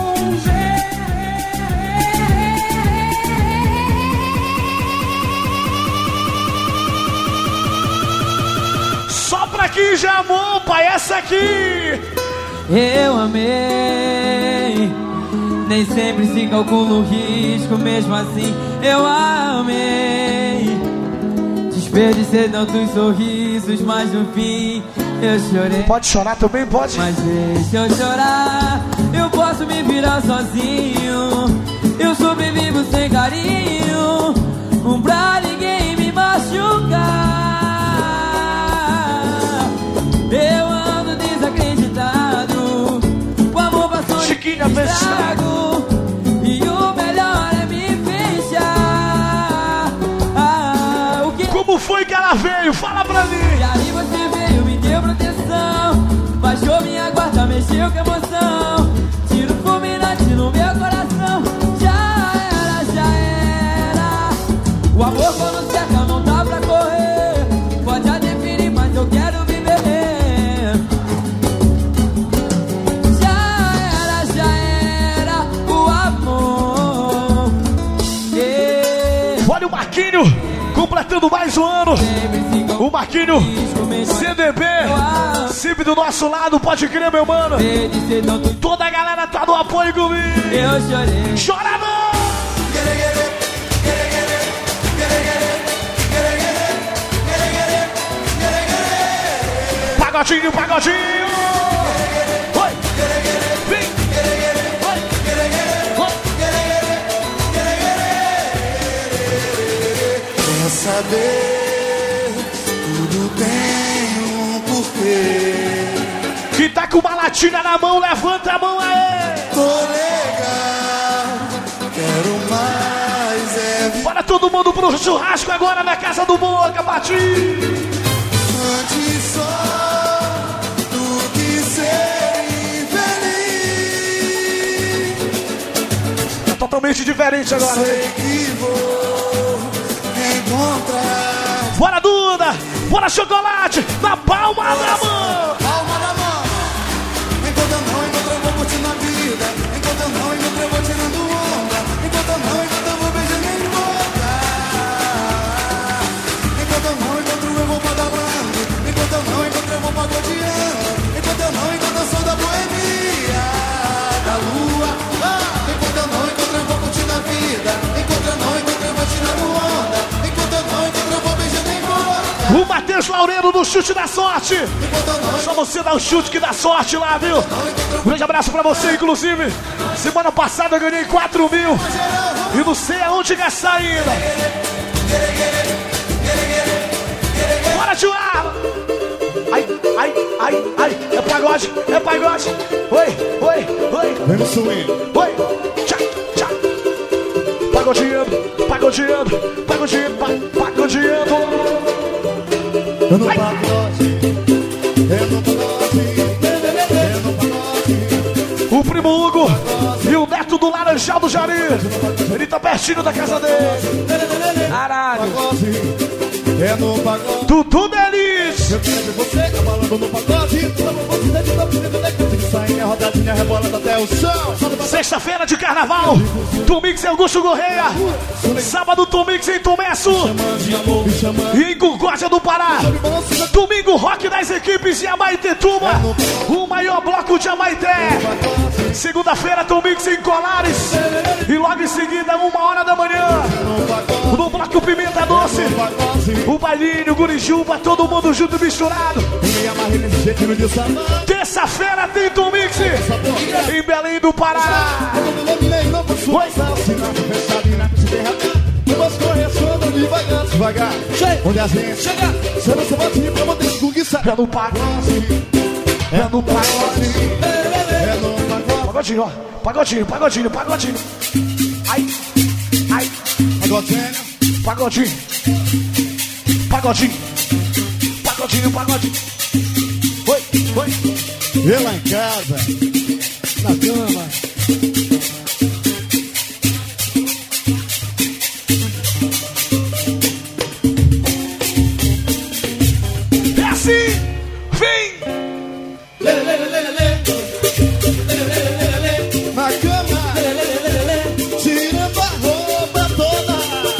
Só pra quem já amou, pai, essa aqui. Eu amei, nem sempre se calcula o risco, mesmo assim eu amei. Desperdicei tantos sorrisos, mas no fim eu chorei. Pode chorar também, pode? Mas deixa eu chorar, eu posso me virar sozinho. Eu sobrevivo sem carinho, um pra ninguém me machucar. Eu ando desacreditado, o amor passou Chiquinha de estrago, e o melhor é me fechar. Ah, o que... Como foi que ela veio? Fala pra mim. E aí você veio, me deu proteção, baixou minha guarda, mexeu com emoção. Tiro fulminante no meu coração. Já era, já era. O amor quando cerca não dá pra correr. Pode a definir, mas eu quero viver. Já era, já era o amor. Yeah. Olha o Marquinho completando mais um ano. O Marquinho C D B sempre do nosso lado, pode crer, meu mano. Toda a galera tá no apoio comigo. Eu chorei. Chora não! Pagodinho, pagodinho! Oi! Vem! Oi! Oi! Quer saber? Tudo tem um porquê. Que tá com uma latinha na mão, levanta a mão aí! Tô legal, quero mais é. Bora todo mundo pro churrasco agora na casa do Boca, Pati! Antes só do que ser infeliz. É totalmente diferente agora. Sei que vou encontrar. Bora, Duda! Bora, chocolate! Na palma da mão! Palma da mão. Enquanto eu não encontro, eu vou curtindo a vida. Enquanto eu não encontro, eu vou tirando onda. Enquanto eu não encontro, eu vou beijando em boca. Enquanto eu não encontro, eu vou badalando. Enquanto eu não encontro, eu vou pagodeando. Enquanto eu não encontro, eu sou da boemia, da lua. Ah, enquanto eu não encontro, eu vou curtindo a vida. Enquanto eu não encontro, eu vou tirando onda. Enquanto eu não encontro, eu vou beijando em boca. O Matheus Laureano do Chute da Sorte. Só você dá o chute que dá sorte lá, viu? Um grande abraço pra você, inclusive. Semana passada eu ganhei quatro mil. E não sei aonde gastar ainda. Bora, João! Ai, ai, ai, ai. É pagode, é pagode. Oi, oi, oi. Vem no swing. Oi, tchá, tchá. Pagodeando, pagodeando, pagodeando, pa, pagodeando. É no pagode, é no pagode, é no pagode. O primo Hugo e o neto do Laranjal do Jari. Ele tá pertinho da casa dele. Caralho. É no pagode. Dudu Delis. Eu quero ver você abalando no pagode. Saindo, rodadinha, rebolando até o chão. Sexta-feira de carnaval. Tomix em Augusto Correia. Sábado, Tomix em Tomesso. E em Concórdia do Pará. Domingo, rock das equipes de Amaitetuba. O maior bloco de Amaité. Segunda-feira, Tomix em Colares. E logo em seguida, uma hora da manhã, no bloco Pimenta Doce. O bailinho, o gurijuba, todo mundo junto e misturado. Terça-feira tem Tomix em Belém do Pará. Oi. Devagar, onde a gente chega, você não se bate pra manter esguiça. É no pagode, é no pagode, é no pagode. Pagodinho, ó, pagodinho, pagodinho, pagodinho. Ai, ai, pagodinho, pagodinho, pagodinho, pagodinho, pagodinho. Oi, oi. E lá em casa, na cama. É assim, vem. Na cama, tirando a roupa toda.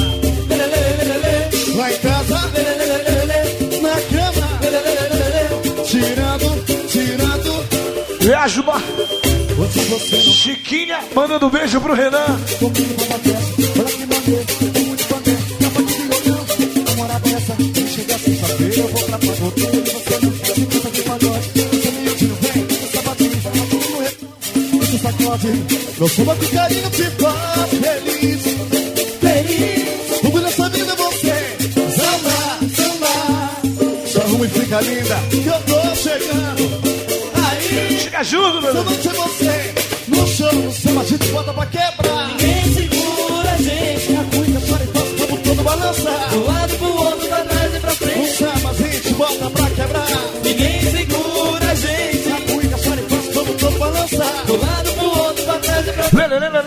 Lá em casa, na cama, tirando, tirando. E ajuda. Chiquinha mandando beijo pro Renan. Olha que mandei, muito bandei. Na parte de olhão, namorada essa. Se chegar sem saber, eu vou pra pagode. Você não quer, se pensa de pagode. Você me tiro bem, essa batida, tudo no retão. Esse sacode, meu samba com carinho te faz feliz. Feliz, tudo nessa vida é você. Samba, samba. Só ruim e fica linda, que eu tô chegando. Aí, chega junto, meu irmão. Se você no show, no samba, a gente bota pra quebrar. Ninguém segura a gente. A cuica, para e faz, vamos todo balançar. Do lado pro outro, pra trás e pra frente. No samba, a gente bota pra quebrar. Ninguém segura a gente. A cuica, para e faz, vamos todo balançar. Do lado pro outro, pra trás e pra frente.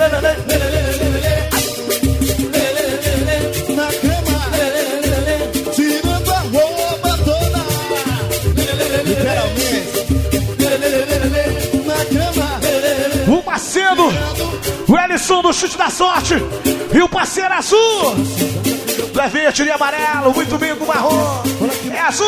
Na cama, tirando a roupa toda. Literalmente. Na cama, o Macedo, o Ellison do Chute da Sorte e o parceiro azul do é verde e amarelo, muito bem com marrom, é azul.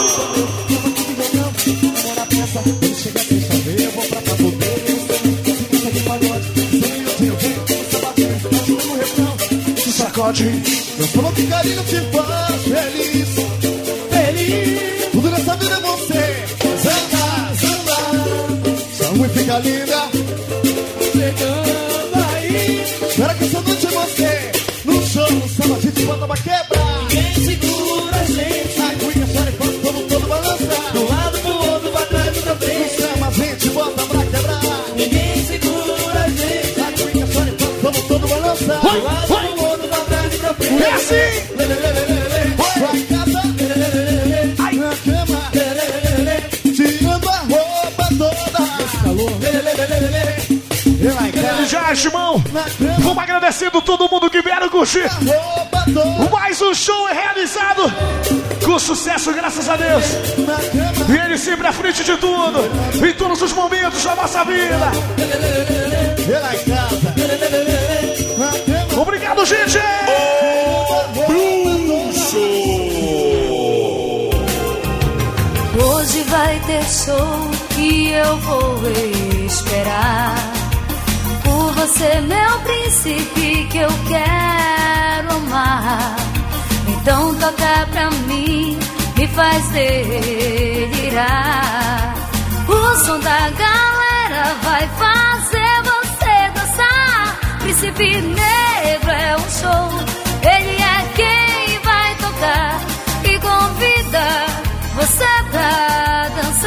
Sacode, eu sou que carinho te faz feliz. Feliz, tudo nessa vida é você. Samba, samba, sua mãe fica linda. Chegando aí, espera que essa noite é você. No show, no samba, a gente bota pra quebrar. Ninguém segura a gente. A cuica, chora e faz, vamos todo balançar. Do lado pro outro, pra trás e pra frente. No samba, a gente bota pra quebrar. Ninguém segura a gente. A cuica, chora e faz, vamos todo balançar. Do lado pro outro, pra trás e pra frente. É assim. Lá em casa, na cama, tirando a roupa toda. E lá em casa, já, Simão, vamos agradecendo todo mundo que vieram curtir. Mais um show é realizado com sucesso, graças a Deus. E ele sempre à frente de tudo, em todos os momentos da nossa vida. E lá em casa, na cama. Obrigado, gente! Hoje vai ter show e eu vou esperar por você, meu príncipe, que eu quero amar. Então toca pra mim, me faz delirar. O som da galera vai fazer você dançar. Príncipe Negro é um show, ele é quem vai tocar e convida você pra dançar.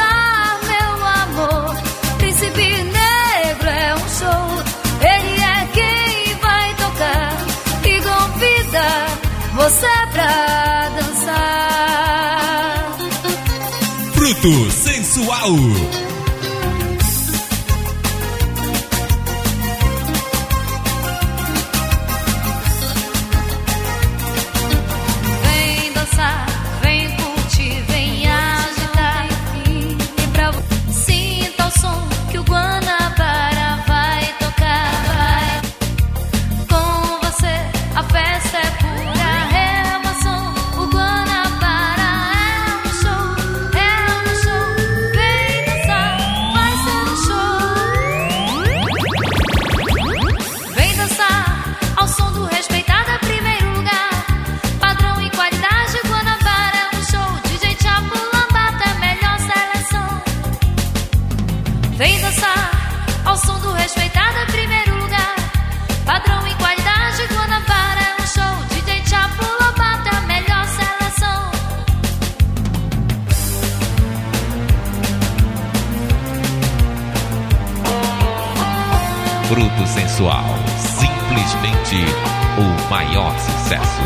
Bruto Sensual. Vem dançar, vem curtir, vem agitar. E pra você, sinta o som que o Guanabara vai tocar. Com você, a festa é pura emoção. O Guanabara é um show, é um show. Vem dançar, vai ser um show. Vem dançar ao som do respeitado primeiro lugar. Padrão e qualidade, Guanabara é um show. D J Chapo Lambata é a melhor seleção. Vem dançar ao som do respeitado primeiro lugar. Padrão e qualidade, Guanabara é um show. D J Chapo Lambata é a melhor seleção. Bruto Sensual, simplesmente o maior sucesso.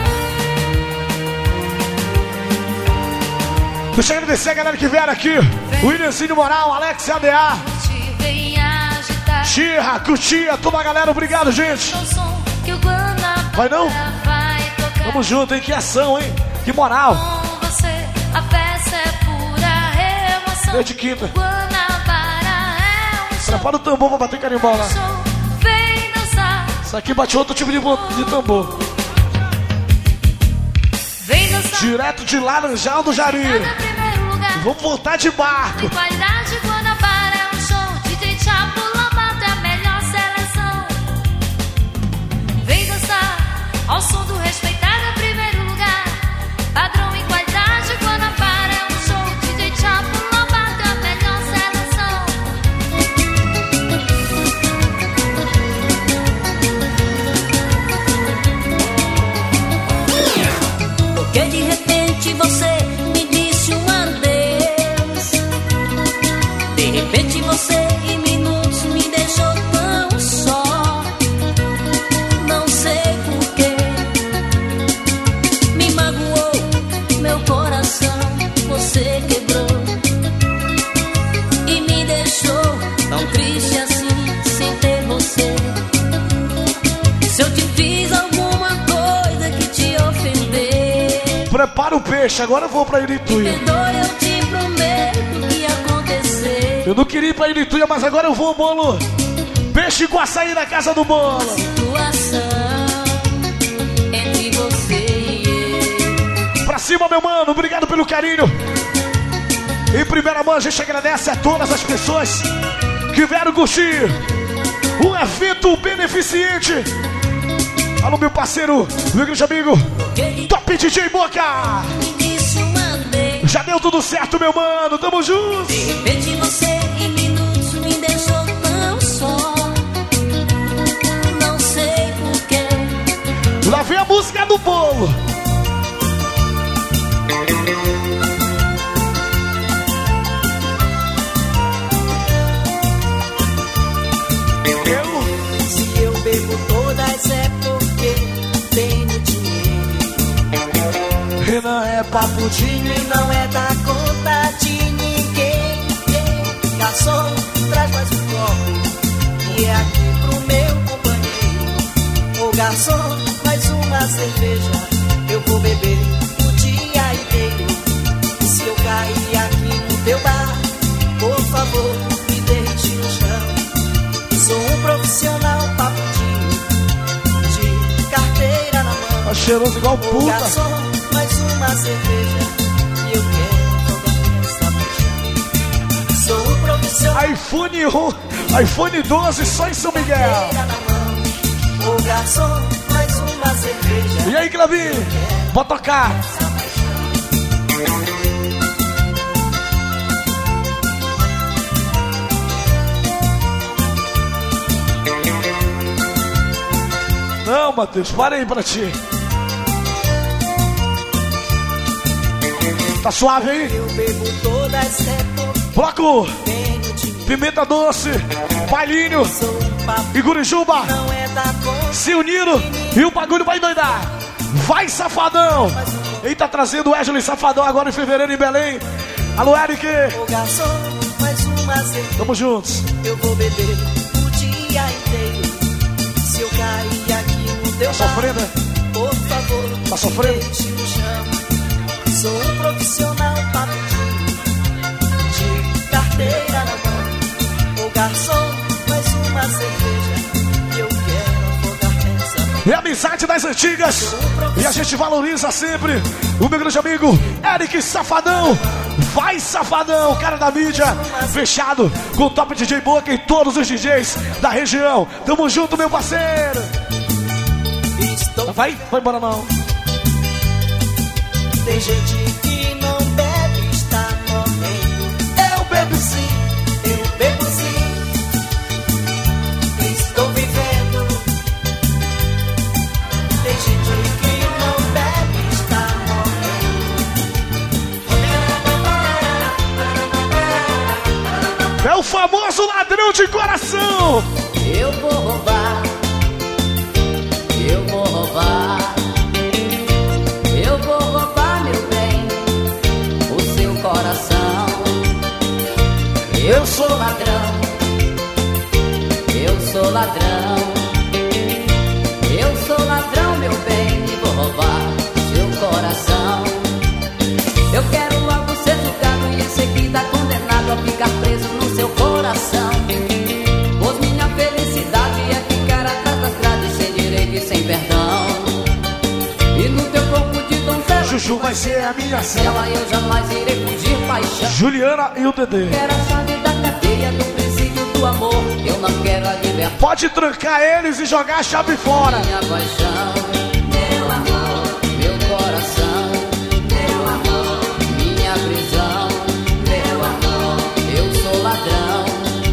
Deixa eu agradecer a galera que vieram aqui. Williamzinho Moral, Alex A D A, Vem agitar. Xirra, Cutia, toda a galera, obrigado, gente. O som que o Guanabara Vai não? vai tocar. Tamo junto, hein? Que ação, hein? Que moral. Com você, a festa é pura emoção. Desde quinta. Guanabara é um show. Prepara o tambor pra bater carimbó lá. Vem dançar, Isso aqui bate outro tipo de, bo- de tambor. vem dançar. Direto de Laranjal do Jari. Primeiro lugar. Vamos voltar de barco. Qualidade, Guanabara é um show. D J Chapo Lambata é a melhor seleção. Vem dançar ao som do respeitado primeiro lugar. Padrão e qualidade, Guanabara é um show. D J Chapo Lambata é a melhor seleção. Porque de repente você me disse um adeus. De repente você em minutos me deixou tão só. Não sei porquê. Me magoou meu coração. Você quebrou e me deixou tão triste assim sem ter você. Se eu te fiz alguma coisa que te ofender, Prepara o peixe, agora eu vou pra Irituia. perdoe, eu te prometo que ia acontecer. Eu não queria ir pra Irituia, mas agora eu vou, bolo. Peixe com açaí na casa do bolo. Situação entre você e eu. Pra cima, meu mano, obrigado pelo carinho. Em primeira mão, a gente agradece a todas as pessoas que vieram curtir um evento beneficente. Alô, meu parceiro, meu grande amigo, Top D J Boca. Me disse uma vez, Já deu tudo certo, meu mano, tamo junto. de repente você em minutos me deixou tão só. Não sei porquê. Lá vem a música do bolo. Eu, Se eu bebo todas é porque tenho dinheiro. Renan é Papudinho e não é da conta de ninguém. Garçom, traz mais um copo e é aqui pro meu companheiro. Ô garçom, mais uma cerveja, eu vou beber o dia inteiro. E se eu cair aqui no teu bar, por favor, me deixe no chão. Sou um profissional papudinho, de carteira na mão. tá cheiroso igual Ô puta. garçom, mais uma cerveja e eu quero jogar essa paixão. Sou um profissional. iPhone, um, iPhone doze só em São Miguel. carteira na mão. Ô garçom, mais uma cerveja. E aí, Clavinho? Vou tocar. Não, Matheus, para aí pra ti. Tá suave aí? Eu bebo todas é porque Bloco, tenho dinheiro. Pimenta Doce, Bailinho e Gurijuba Não é da conta. se uniram e o bagulho vai doidar. Vai, Safadão! Ele tá trazendo o Wesley Safadão agora em fevereiro em Belém. Alô, Eric! Ô garçom, mais uma cerveja. Tamo juntos. Eu vou beber o dia inteiro. Se eu cair aqui no teu Tá sofrendo? por favor, Tá sofrendo? deixe no chão. Sou um profissional papudinho, de carteira na mão. Ô garçom, mais uma cerveja. Eu quero afogar essa. É amizade das antigas. E a gente valoriza sempre o meu grande amigo Eric Safadão. Vai, Safadão, cara da mídia. Fechado com o Top D J Boca e todos os D Js da região. Tamo junto, meu parceiro. Vai, vai embora não. Tem gente que não bebe, está morrendo. Eu bebo sim, eu bebo sim. Estou vivendo. Tem gente que não bebe, está morrendo. É o famoso ladrão de coração. Eu vou roubar. Eu vou roubar. Eu vou roubar, meu bem, o seu coração. Eu sou ladrão. Eu sou ladrão. Eu sou ladrão, meu bem, e vou roubar seu coração. Eu quero logo ser julgado e em seguida condenado a ficar preso no seu coração. Pois minha felicidade é ficar atrás das grades sem direito e sem perdão. E no teu corpo de donzela Juju vai ser a minha cela, eu jamais irei fugir paixão. Juliana e o Dedê. Quero a chave da cadeia do presídio do amor. Eu não quero a liberdade. Pode trancar eles e jogar a chave fora. Minha paixão, meu amor, meu coração, meu amor, minha prisão, meu amor, eu sou ladrão.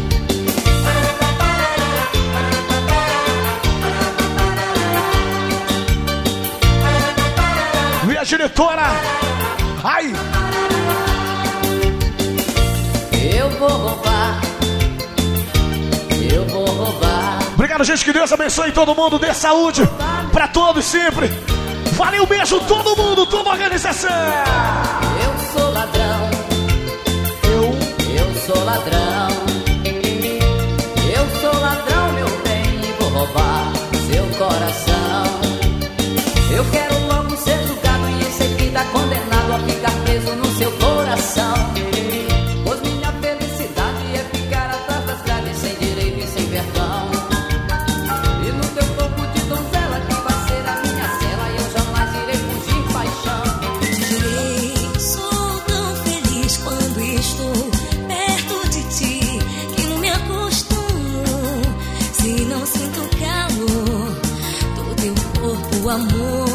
Minha diretora, ai! Eu vou roubar, eu vou roubar. Obrigado, gente, que Deus abençoe todo mundo, dê saúde pra todos sempre. Valeu, beijo todo mundo, toda a organização. Eu sou ladrão. Eu, eu sou ladrão. Eu sou ladrão, meu bem, e vou roubar seu coração. Eu quero logo ser julgado e em seguida condenado a ficar preso no seu coração. Pois minha felicidade é ficar atrás das grades sem direito e sem perdão. E no teu corpo de donzela que vai ser a minha cela, eu jamais irei fugir paixão. Sou tão feliz quando estou perto de ti, que não me acostumo se não sinto calor do teu corpo, amor.